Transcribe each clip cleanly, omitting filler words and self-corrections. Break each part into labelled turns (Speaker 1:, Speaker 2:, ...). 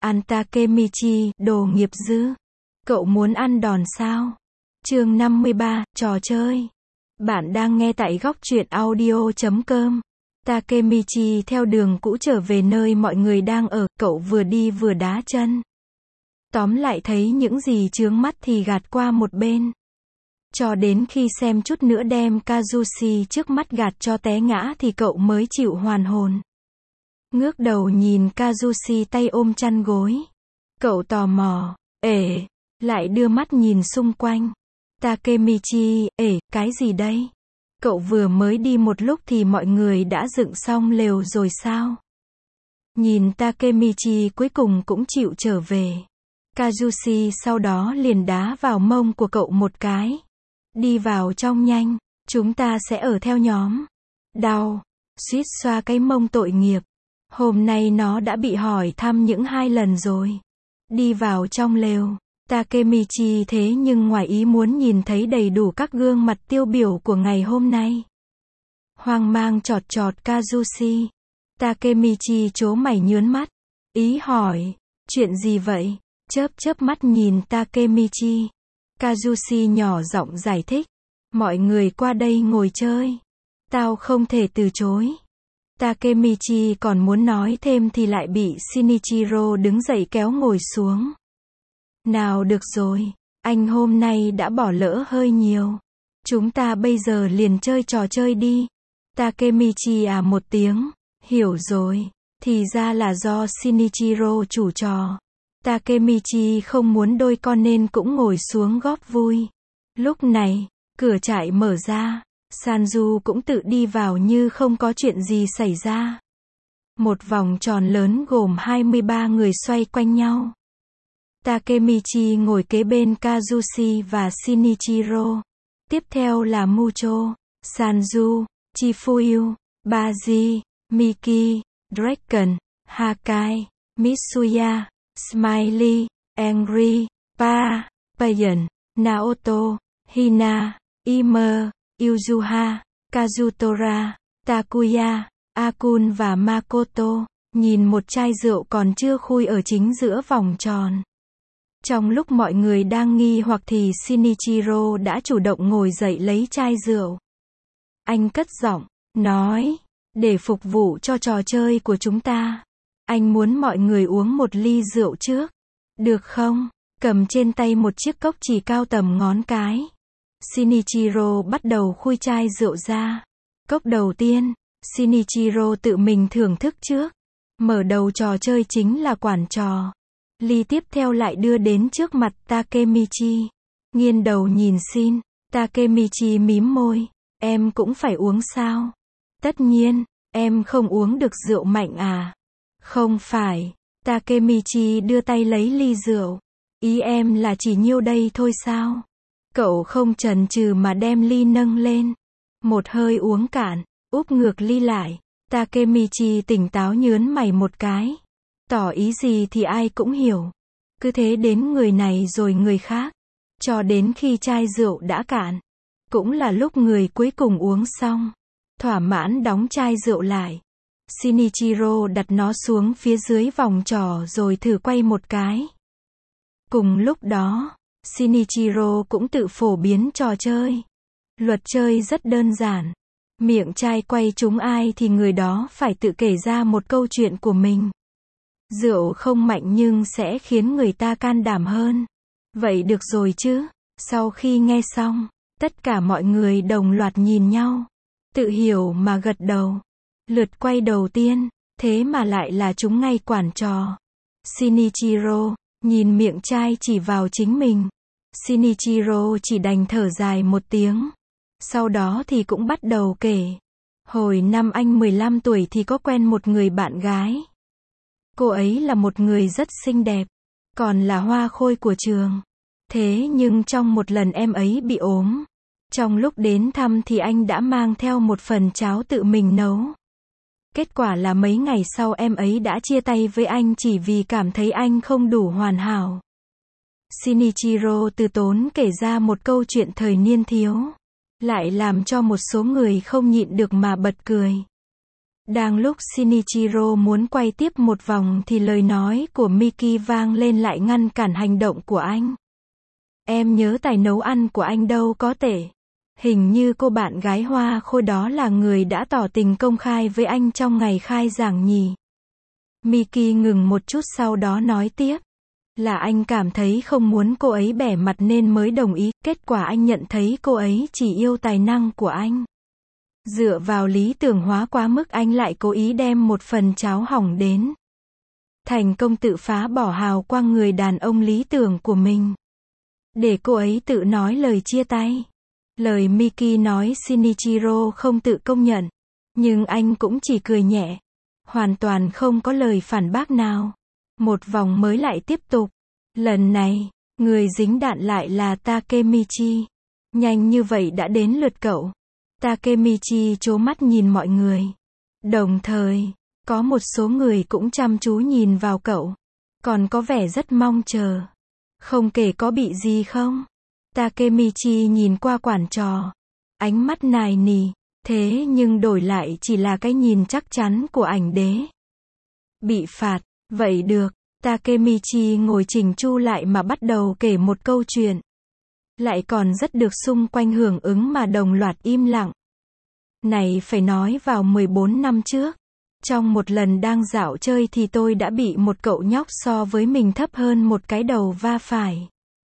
Speaker 1: Ăn Takemichi, đồ nghiệp dư. Cậu muốn ăn đòn sao? Chương 53, trò chơi. Bạn đang nghe tại góc truyện audio.com. Takemichi theo đường cũ trở về nơi mọi người đang ở, cậu vừa đi vừa đá chân. Tóm lại thấy những gì chướng mắt thì gạt qua một bên. Cho đến khi xem chút nữa đem Kazushi trước mắt gạt cho té ngã thì cậu mới chịu hoàn hồn. Ngước đầu nhìn Kazushi tay ôm chăn gối. Cậu tò mò, lại đưa mắt nhìn xung quanh. Takemichi, cái gì đây? Cậu vừa mới đi một lúc thì mọi người đã dựng xong lều rồi sao? Nhìn Takemichi cuối cùng cũng chịu trở về. Kazushi sau đó liền đá vào mông của cậu một cái. Đi vào trong nhanh, chúng ta sẽ ở theo nhóm. Đau, suýt xoa cái mông tội nghiệp. Hôm nay nó đã bị hỏi thăm những 2 lần rồi. Đi vào trong lều, Takemichi thế nhưng ngoài ý muốn nhìn thấy đầy đủ các gương mặt tiêu biểu của ngày hôm nay. Hoang mang chọt Kazushi. Takemichi trố mày nhớn mắt. Ý hỏi, chuyện gì vậy? Chớp mắt nhìn Takemichi. Kazushi nhỏ giọng giải thích. Mọi người qua đây ngồi chơi. Tao không thể từ chối. Takemichi còn muốn nói thêm thì lại bị Shinichiro đứng dậy kéo ngồi xuống. Nào được rồi, anh hôm nay đã bỏ lỡ hơi nhiều. Chúng ta bây giờ liền chơi trò chơi đi. Takemichi một tiếng, hiểu rồi, thì ra là do Shinichiro chủ trò. Takemichi không muốn đôi con nên cũng ngồi xuống góp vui. Lúc này, cửa trại mở ra, Sanju cũng tự đi vào như không có chuyện gì xảy ra. Một vòng tròn lớn gồm 23 người xoay quanh nhau. Takemichi ngồi kế bên Kazushi và Shinichiro. Tiếp theo là Mucho, Sanju, Chifuyu, Baji, Miki, Draken, Hakai, Mitsuya, Smiley, Angry, Payan, Naoto, Hina, Ime, Yuzuha, Kazutora, Takuya, Akun và Makoto. Nhìn một chai rượu còn chưa khui ở chính giữa vòng tròn. Trong lúc mọi người đang nghi hoặc thì Shinichiro đã chủ động ngồi dậy lấy chai rượu. Anh cất giọng, nói, để phục vụ cho trò chơi của chúng ta, anh muốn mọi người uống một ly rượu trước. Được không? Cầm trên tay một chiếc cốc chỉ cao tầm ngón cái. Shinichiro bắt đầu khui chai rượu ra. Cốc đầu tiên, Shinichiro tự mình thưởng thức trước. Mở đầu trò chơi chính là quản trò. Ly tiếp theo lại đưa đến trước mặt Takemichi. Nghiêng đầu nhìn Shin, Takemichi mím môi. Em cũng phải uống sao? Tất nhiên, em không uống được rượu mạnh à? Không phải. Takemichi đưa tay lấy ly rượu. Ý em là chỉ nhiêu đây thôi sao? Cậu không chần chừ mà đem ly nâng lên. Một hơi uống cạn, úp ngược ly lại. Takemichi tỉnh táo nhớn mày một cái. Tỏ ý gì thì ai cũng hiểu. Cứ thế đến người này rồi người khác. Cho đến khi chai rượu đã cạn. Cũng là lúc người cuối cùng uống xong. Thỏa mãn đóng chai rượu lại. Shinichiro đặt nó xuống phía dưới vòng tròn rồi thử quay một cái. Cùng lúc đó, Shinichiro cũng tự phổ biến trò chơi. Luật chơi rất đơn giản. Miệng chai quay trúng ai thì người đó phải tự kể ra một câu chuyện của mình. Rượu không mạnh nhưng sẽ khiến người ta can đảm hơn. Vậy được rồi chứ? Sau khi nghe xong, tất cả mọi người đồng loạt nhìn nhau. Tự hiểu mà gật đầu. Lượt quay đầu tiên, thế mà lại là chúng ngay quản trò. Shinichiro, nhìn miệng chai chỉ vào chính mình. Shinichiro chỉ đành thở dài một tiếng. Sau đó thì cũng bắt đầu kể. Hồi năm anh 15 tuổi thì có quen một người bạn gái. Cô ấy là một người rất xinh đẹp, còn là hoa khôi của trường. Thế nhưng trong một lần em ấy bị ốm. Trong lúc đến thăm thì anh đã mang theo một phần cháo tự mình nấu. Kết quả là mấy ngày sau em ấy đã chia tay với anh chỉ vì cảm thấy anh không đủ hoàn hảo. Shinichiro từ tốn kể ra một câu chuyện thời niên thiếu. Lại làm cho một số người không nhịn được mà bật cười. Đang lúc Shinichiro muốn quay tiếp một vòng thì lời nói của Miki vang lên lại ngăn cản hành động của anh. Em nhớ tài nấu ăn của anh đâu có tệ. Hình như cô bạn gái hoa khôi đó là người đã tỏ tình công khai với anh trong ngày khai giảng nhỉ. Miki ngừng một chút sau đó nói tiếp. Là anh cảm thấy không muốn cô ấy bẻ mặt nên mới đồng ý, kết quả anh nhận thấy cô ấy chỉ yêu tài năng của anh. Dựa vào lý tưởng hóa quá mức anh lại cố ý đem một phần cháo hỏng đến. Thành công tự phá bỏ hào quang người đàn ông lý tưởng của mình. Để cô ấy tự nói lời chia tay. Lời Miki nói Shinichiro không tự công nhận. Nhưng anh cũng chỉ cười nhẹ. Hoàn toàn không có lời phản bác nào. Một vòng mới lại tiếp tục. Lần này, người dính đạn lại là Takemichi. Nhanh như vậy đã đến lượt cậu. Takemichi trố mắt nhìn mọi người. Đồng thời, có một số người cũng chăm chú nhìn vào cậu. Còn có vẻ rất mong chờ. Không kể có bị gì không? Takemichi nhìn qua quản trò. Ánh mắt nài nỉ. Thế nhưng đổi lại chỉ là cái nhìn chắc chắn của ảnh đế. Bị phạt. Vậy được. Takemichi ngồi chỉnh chu lại mà bắt đầu kể một câu chuyện. Lại còn rất được xung quanh hưởng ứng mà đồng loạt im lặng. Này phải nói vào 14 năm trước. Trong một lần đang dạo chơi thì tôi đã bị một cậu nhóc so với mình thấp hơn một cái đầu va phải.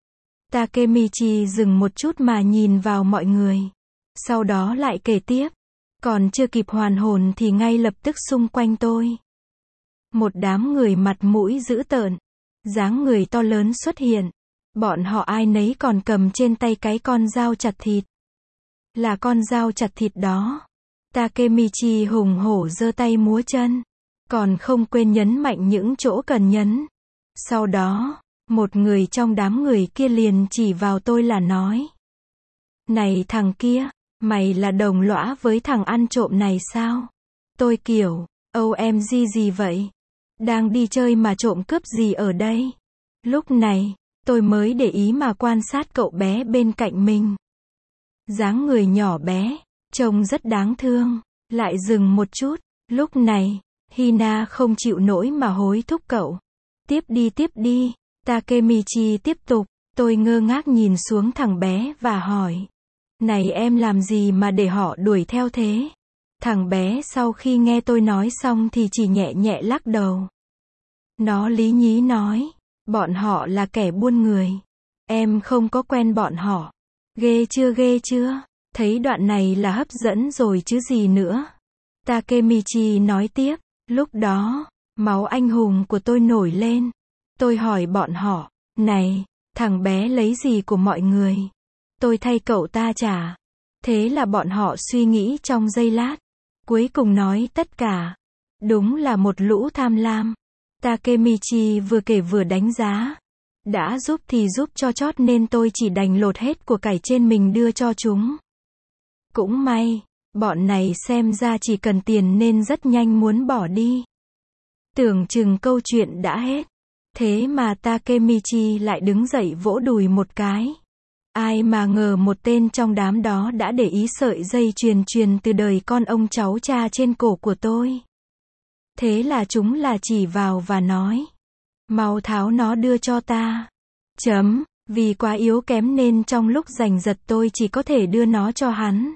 Speaker 1: Takemichi dừng một chút mà nhìn vào mọi người. Sau đó lại kể tiếp. Còn chưa kịp hoàn hồn thì ngay lập tức xung quanh tôi. Một đám người mặt mũi dữ tợn. Dáng người to lớn xuất hiện. Bọn họ ai nấy còn cầm trên tay cái con dao chặt thịt. Là con dao chặt thịt đó. Takemichi hùng hổ giơ tay múa chân. Còn không quên nhấn mạnh những chỗ cần nhấn. Sau đó, một người trong đám người kia liền chỉ vào tôi là nói. Này thằng kia, mày là đồng lõa với thằng ăn trộm này sao? Tôi kiểu, OMG gì vậy? Đang đi chơi mà trộm cướp gì ở đây? Lúc này, tôi mới để ý mà quan sát cậu bé bên cạnh mình. Dáng người nhỏ bé, trông rất đáng thương. Lại dừng một chút. Lúc này, Hina không chịu nổi mà hối thúc cậu. Tiếp đi. Takemichi tiếp tục. Tôi ngơ ngác nhìn xuống thằng bé và hỏi. Này em làm gì mà để họ đuổi theo thế? Thằng bé sau khi nghe tôi nói xong thì chỉ nhẹ nhẹ lắc đầu. Nó lý nhí nói. Bọn họ là kẻ buôn người. Em không có quen bọn họ. Ghê chưa? Thấy đoạn này là hấp dẫn rồi chứ gì nữa. Takemichi nói tiếp. Lúc đó, máu anh hùng của tôi nổi lên. Tôi hỏi bọn họ. Này, thằng bé lấy gì của mọi người? Tôi thay cậu ta trả. Thế là bọn họ suy nghĩ trong giây lát. Cuối cùng nói tất cả. Đúng là một lũ tham lam. Takemichi vừa kể vừa đánh giá. Đã giúp thì giúp cho chót nên tôi chỉ đành lột hết của cải trên mình đưa cho chúng. Cũng may, bọn này xem ra chỉ cần tiền nên rất nhanh muốn bỏ đi. Tưởng chừng câu chuyện đã hết. Thế mà Takemichi lại đứng dậy vỗ đùi một cái. Ai mà ngờ một tên trong đám đó đã để ý sợi dây truyền từ đời con ông cháu cha trên cổ của tôi. Thế là chúng là chỉ vào và nói. Mau tháo nó đưa cho ta. Vì quá yếu kém nên trong lúc giành giật tôi chỉ có thể đưa nó cho hắn.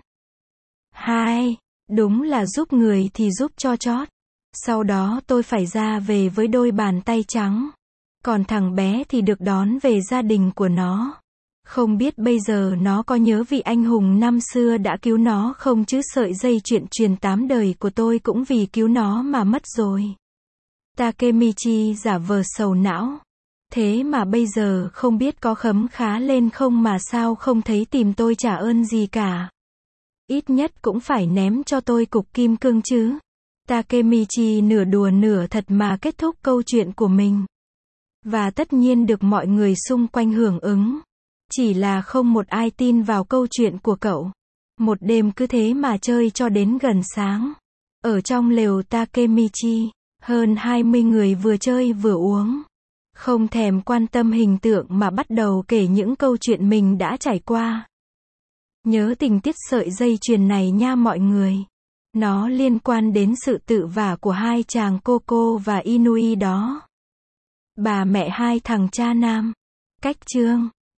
Speaker 1: Đúng là giúp người thì giúp cho chót. Sau đó tôi phải ra về với đôi bàn tay trắng. Còn thằng bé thì được đón về gia đình của nó. Không biết bây giờ nó có nhớ vị anh hùng năm xưa đã cứu nó không chứ sợi dây truyền 8 đời của tôi cũng vì cứu nó mà mất rồi. Takemichi giả vờ sầu não. Thế mà bây giờ không biết có khấm khá lên không mà sao không thấy tìm tôi trả ơn gì cả. Ít nhất cũng phải ném cho tôi cục kim cương chứ. Takemichi nửa đùa nửa thật mà kết thúc câu chuyện của mình. Và tất nhiên được mọi người xung quanh hưởng ứng. Chỉ là không một ai tin vào câu chuyện của cậu. Một đêm cứ thế mà chơi cho đến gần sáng. Ở trong lều Takemichi, hơn 20 người vừa chơi vừa uống. Không thèm quan tâm hình tượng mà bắt đầu kể những câu chuyện mình đã trải qua. Nhớ tình tiết sợi dây chuyền này nha mọi người. Nó liên quan đến sự tự vả của hai chàng Coco và Inui đó. Bà mẹ hai thằng cha nam. Cách chương